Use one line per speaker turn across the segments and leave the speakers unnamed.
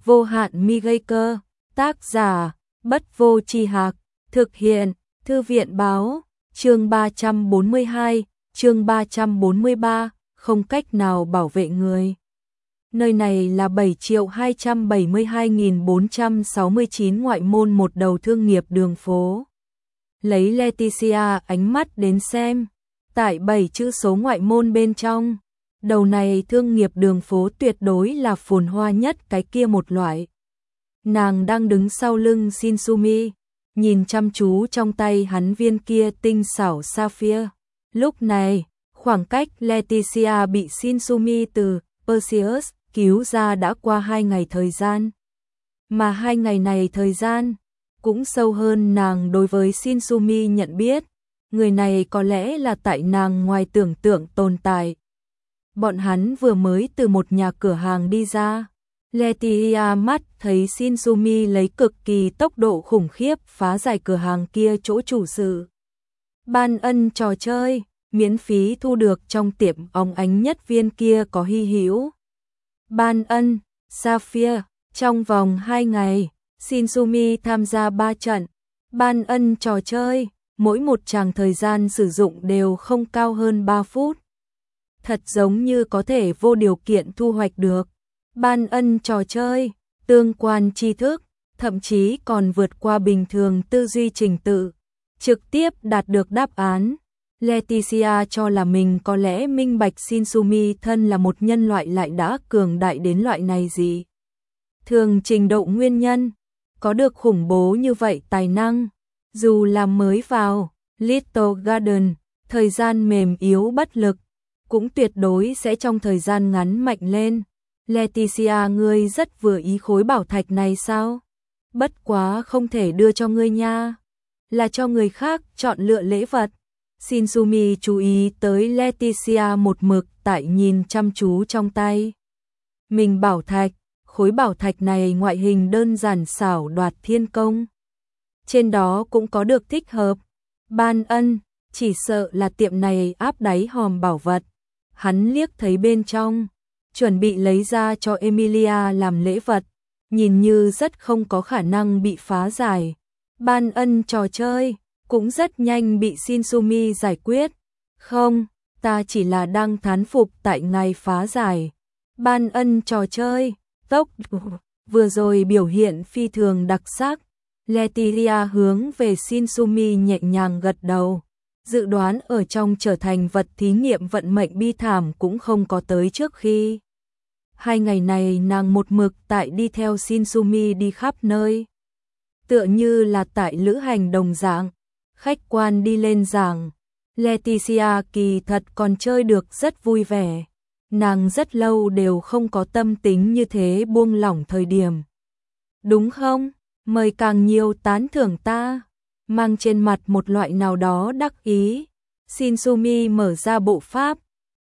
Vô hạn mi gây cơ, tác giả, Bất Vô Tri Hạc, thực hiện, Thư viện báo, chương 342, chương 343, không cách nào bảo vệ người. Nơi này là 7.272.469 ngoại môn một đầu thương nghiệp đường phố. Lấy Leticia ánh mắt đến xem, tại 7 chữ số ngoại môn bên trong, đầu này thương nghiệp đường phố tuyệt đối là phồn hoa nhất cái kia một loại. Nàng đang đứng sau lưng Shinsumi, nhìn chăm chú trong tay hắn viên kia tinh xảo sapphire. Lúc này, khoảng cách Leticia bị Shinsumi từ Perseus cứu ra đã qua 2 ngày thời gian. Mà 2 ngày này thời gian, cũng sâu hơn nàng đối với Shinsumi nhận biết. Người này có lẽ là tại nàng ngoài tưởng tượng tồn tại. Bọn hắn vừa mới từ một nhà cửa hàng đi ra. Leticia mắt thấy Shinsumi lấy cực kỳ tốc độ khủng khiếp phá giải cửa hàng kia chỗ chủ sự. Ban ân trò chơi, miễn phí thu được trong tiệm óng ánh nhất viên kia có hy hữu. Ban ân, Sapphire, trong vòng 2 ngày, Shinsumi tham gia 3 trận. Ban ân trò chơi, mỗi một chàng thời gian sử dụng đều không cao hơn 3 phút. Thật giống như có thể vô điều kiện thu hoạch được. Ban ân trò chơi, tương quan tri thức, thậm chí còn vượt qua bình thường tư duy trình tự, trực tiếp đạt được đáp án. Leticia cho là mình có lẽ minh bạch Shinsumi thân là một nhân loại lại đã cường đại đến loại này gì. Thường trình độ nguyên nhân, có được khủng bố như vậy tài năng, dù là mới vào Little Garden, thời gian mềm yếu bất lực, cũng tuyệt đối sẽ trong thời gian ngắn mạnh lên. Leticia, ngươi rất vừa ý khối bảo thạch này sao? Bất quá không thể đưa cho ngươi nha, là cho người khác chọn lựa lễ vật. Shinsumi chú ý tới Leticia một mực tại nhìn chăm chú trong tay. Mình bảo thạch, khối bảo thạch này ngoại hình đơn giản xảo đoạt thiên công. Trên đó cũng có được thích hợp. Ban ân, chỉ sợ là tiệm này áp đáy hòm bảo vật. Hắn liếc thấy bên trong, chuẩn bị lấy ra cho Emilia làm lễ vật, nhìn như rất không có khả năng bị phá giải. Ban ân trò chơi, cũng rất nhanh bị Shinsumi giải quyết. Không, ta chỉ là đang thán phục tại ngài phá giải. Ban ân trò chơi, tốc vừa rồi biểu hiện phi thường đặc sắc. Leticia hướng về Shinsumi nhẹ nhàng gật đầu. Dự đoán ở trong trở thành vật thí nghiệm vận mệnh bi thảm cũng không có tới trước khi. 2 ngày này nàng một mực tại đi theo Shinsumi đi khắp nơi. Tựa như là tại lữ hành đồng dạng. Khách quan đi lên giảng, Leticia kỳ thật còn chơi được rất vui vẻ. Nàng rất lâu đều không có tâm tính như thế buông lỏng thời điểm. Đúng không? Mời càng nhiều tán thưởng ta. Mang trên mặt một loại nào đó đắc ý. Shinsumi mở ra bộ pháp.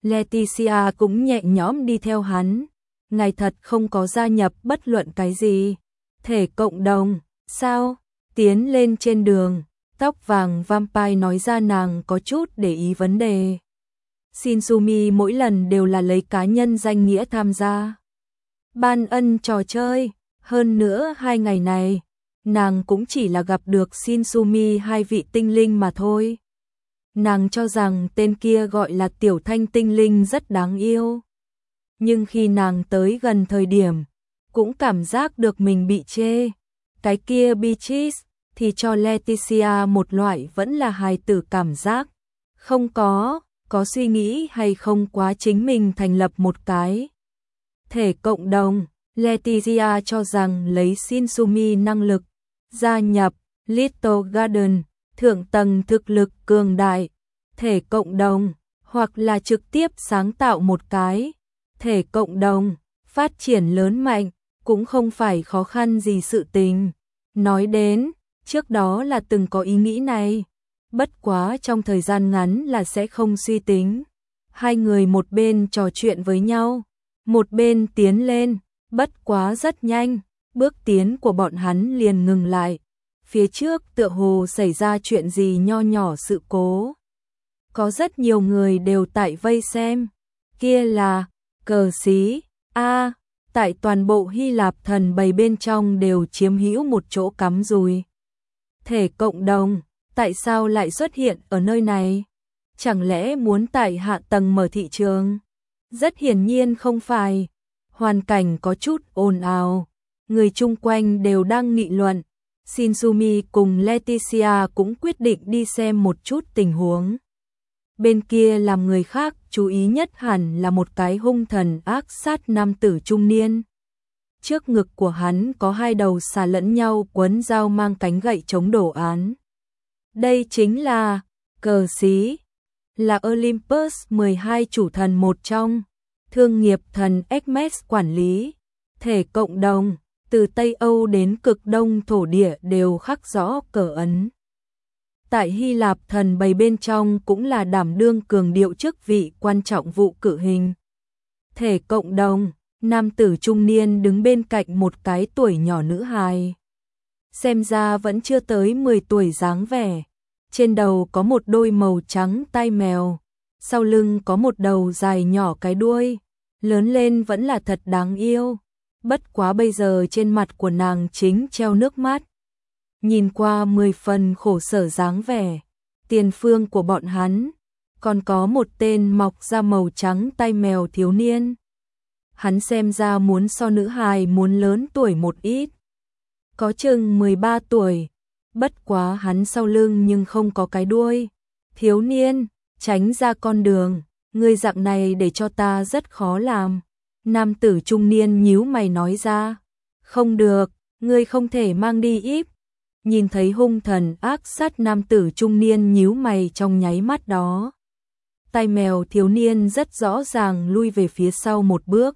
Leticia cũng nhẹ nhõm đi theo hắn. Ngài thật không có gia nhập bất luận cái gì. Thể cộng đồng, sao? Tiến lên trên đường. Tóc vàng vampire nói ra nàng có chút để ý vấn đề. Shinsumi mỗi lần đều là lấy cá nhân danh nghĩa tham gia. Ban ân trò chơi, hơn nữa 2 ngày này, nàng cũng chỉ là gặp được Shinsumi 2 vị tinh linh mà thôi. Nàng cho rằng tên kia gọi là Tiểu Thanh tinh linh rất đáng yêu. Nhưng khi nàng tới gần thời điểm, cũng cảm giác được mình bị chê. Cái kia Beatrice thì cho Leticia một loại vẫn là hài tử cảm giác. Không có suy nghĩ hay không quá chính mình thành lập một cái thể cộng đồng. Leticia cho rằng lấy Shinsumi năng lực, gia nhập Little Garden, thượng tầng thực lực cường đại, thể cộng đồng, hoặc là trực tiếp sáng tạo một cái thể cộng đồng, phát triển lớn mạnh, cũng không phải khó khăn gì sự tình. Nói đến, trước đó là từng có ý nghĩ này, bất quá trong thời gian ngắn là sẽ không suy tính. 2 người một bên trò chuyện với nhau, một bên tiến lên, bất quá rất nhanh, bước tiến của bọn hắn liền ngừng lại. Phía trước tựa hồ xảy ra chuyện gì nho nhỏ sự cố. Có rất nhiều người đều tại vây xem. Kia là cờ xí. tại toàn bộ Hy Lạp thần bầy bên trong đều chiếm hữu một chỗ cắm rùi. Thể cộng đồng, tại sao lại xuất hiện ở nơi này? Chẳng lẽ muốn tại hạ tầng mở thị trường? Rất hiển nhiên không phải. Hoàn cảnh có chút ồn ào, người chung quanh đều đang nghị luận. Shinzumi cùng Leticia cũng quyết định đi xem một chút tình huống. Bên kia làm người khác chú ý nhất hẳn là một cái hung thần ác sát nam tử trung niên. Trước ngực của hắn có hai đầu xà lẫn nhau quấn dao mang cánh gậy chống đổ án. Đây chính là cờ xí, là Olympus 12 chủ thần một trong, thương nghiệp thần Hermes quản lý, thể cộng đồng, từ Tây Âu đến cực đông thổ địa đều khắc rõ cờ ấn. Tại Hy Lạp thần bầy bên trong cũng là đảm đương cường điệu chức vị quan trọng vụ cử hình. Thể cộng đồng, nam tử trung niên đứng bên cạnh một cái tuổi nhỏ nữ hài. Xem ra vẫn chưa tới 10 tuổi dáng vẻ. Trên đầu có một đôi màu trắng tai mèo, sau lưng có một đầu dài nhỏ cái đuôi, lớn lên vẫn là thật đáng yêu. Bất quá bây giờ trên mặt của nàng chính treo nước mắt. Nhìn qua 10 phần khổ sở dáng vẻ. Tiền phương của bọn hắn còn có một tên mọc da màu trắng tai mèo thiếu niên. Hắn xem ra muốn so nữ hài muốn lớn tuổi một ít. Có chừng 13 tuổi. Bất quá hắn sau lưng nhưng không có cái đuôi. Thiếu niên, tránh ra con đường, ngươi dạng này để cho ta rất khó làm. Nam tử trung niên nhíu mày nói ra. Không được, ngươi không thể mang đi íp. Nhìn thấy hung thần ác sát nam tử trung niên nhíu mày trong nháy mắt đó. Tai mèo thiếu niên rất rõ ràng lui về phía sau một bước.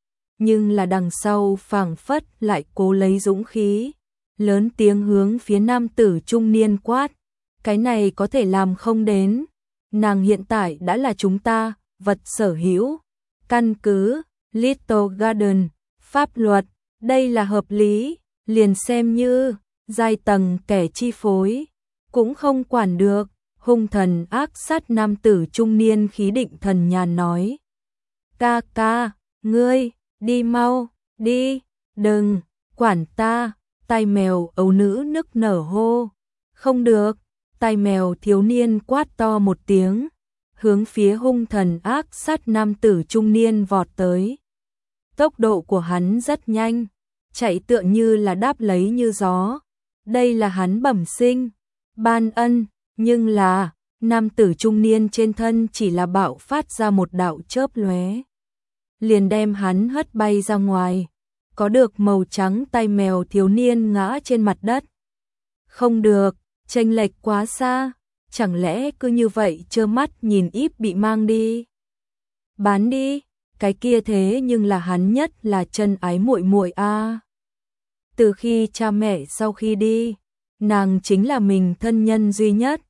Nhưng là đằng sau phảng phất lại cố lấy dũng khí. Lớn tiếng hướng phía nam tử trung niên quát. Cái này có thể làm không đến. Nàng hiện tại đã là chúng ta, vật sở hữu. Căn cứ, Little Garden, pháp luật, đây là hợp lý, liền xem như giai tầng kẻ chi phối, cũng không quản được. Hung thần ác sát nam tử trung niên khí định thần nhàn nói. Ca ca, ngươi, đi mau, đi, đừng, quản ta. Tai mèo ấu nữ nức nở hô. Không được, tai mèo thiếu niên quát to một tiếng, hướng phía hung thần ác sát nam tử trung niên vọt tới. Tốc độ của hắn rất nhanh, chạy tựa như là đáp lấy như gió. Đây là hắn bẩm sinh, ban ân, nhưng là, nam tử trung niên trên thân chỉ là bạo phát ra một đạo chớp lóe. Liền đem hắn hất bay ra ngoài. Có được màu trắng tai mèo thiếu niên ngã trên mặt đất. Không được, chênh lệch quá xa, chẳng lẽ cứ như vậy trơ mắt nhìn íp bị mang đi. Bán đi, cái kia thế nhưng là hắn nhất là chân ái muội muội a. Từ khi cha mẹ sau khi đi, nàng chính là mình thân nhân duy nhất.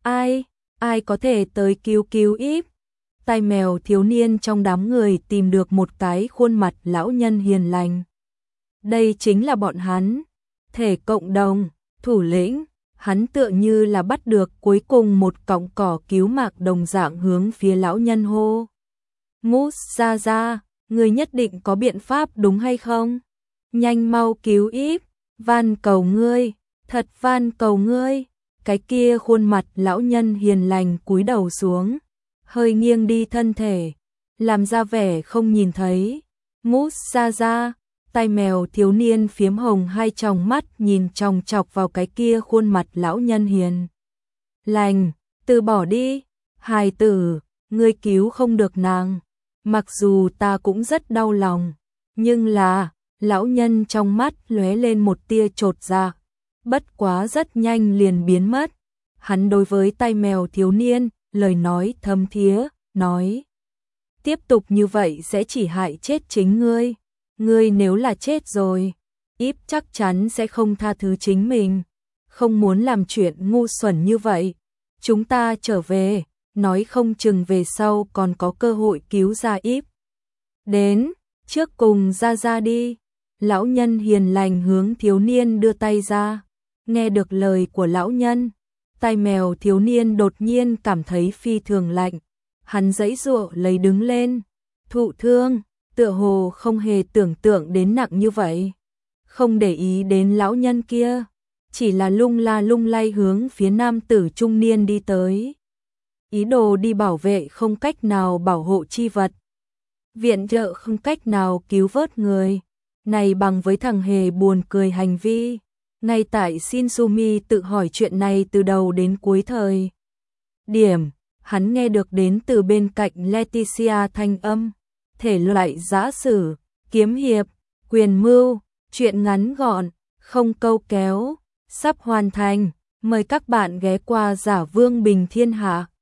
Ai có thể tới cứu íp. Tai mèo thiếu niên trong đám người tìm được một cái khuôn mặt lão nhân hiền lành. Đây chính là bọn hắn, thể cộng đồng, thủ lĩnh, hắn tựa như là bắt được cuối cùng một cọng cỏ cứu mạng đồng dạng hướng phía lão nhân hô. Mút ra, người nhất định có biện pháp đúng hay không? Nhanh mau cứu íp, van cầu ngươi, thật van cầu ngươi. Cái kia khuôn mặt lão nhân hiền lành cúi đầu xuống, hơi nghiêng đi thân thể, làm ra vẻ không nhìn thấy. Mút ra. Tai mèo thiếu niên phiếm hồng hai tròng mắt nhìn chòng chọc vào cái kia khuôn mặt lão nhân hiền lành. Từ bỏ đi, hài tử, ngươi cứu không được nàng. Mặc dù ta cũng rất đau lòng, nhưng là, lão nhân trong mắt lóe lên một tia chột dạ. Bất quá rất nhanh liền biến mất. Hắn đối với tai mèo thiếu niên, lời nói thâm thía, nói. Tiếp tục như vậy sẽ chỉ hại chết chính ngươi. Ngươi nếu là chết rồi, íp chắc chắn sẽ không tha thứ chính mình. Không muốn làm chuyện ngu xuẩn như vậy. Chúng ta trở về, nói không chừng về sau còn có cơ hội cứu ra íp. Đến, trước cùng ra đi. Lão nhân hiền lành hướng thiếu niên đưa tay ra. Nghe được lời của lão nhân, tai mèo thiếu niên đột nhiên cảm thấy phi thường lạnh. Hắn giãy giụa lấy đứng lên. Thụ thương, tựa hồ không hề tưởng tượng đến nặng như vậy. Không để ý đến lão nhân kia, chỉ là lung la lung lay hướng phía nam tử trung niên đi tới. Ý đồ đi bảo vệ không cách nào bảo hộ chi vật. Viện trợ không cách nào cứu vớt người. Này bằng với thằng hề buồn cười hành vi. Ngay tại Shinsumi tự hỏi chuyện này từ đầu đến cuối thời. Điểm, hắn nghe được đến từ bên cạnh Leticia thanh âm. Thể loại giã sử, kiếm hiệp, quyền mưu, chuyện ngắn gọn, không câu kéo, sắp hoàn thành. Mời các bạn ghé qua Giả Vương Bình Thiên Hạ.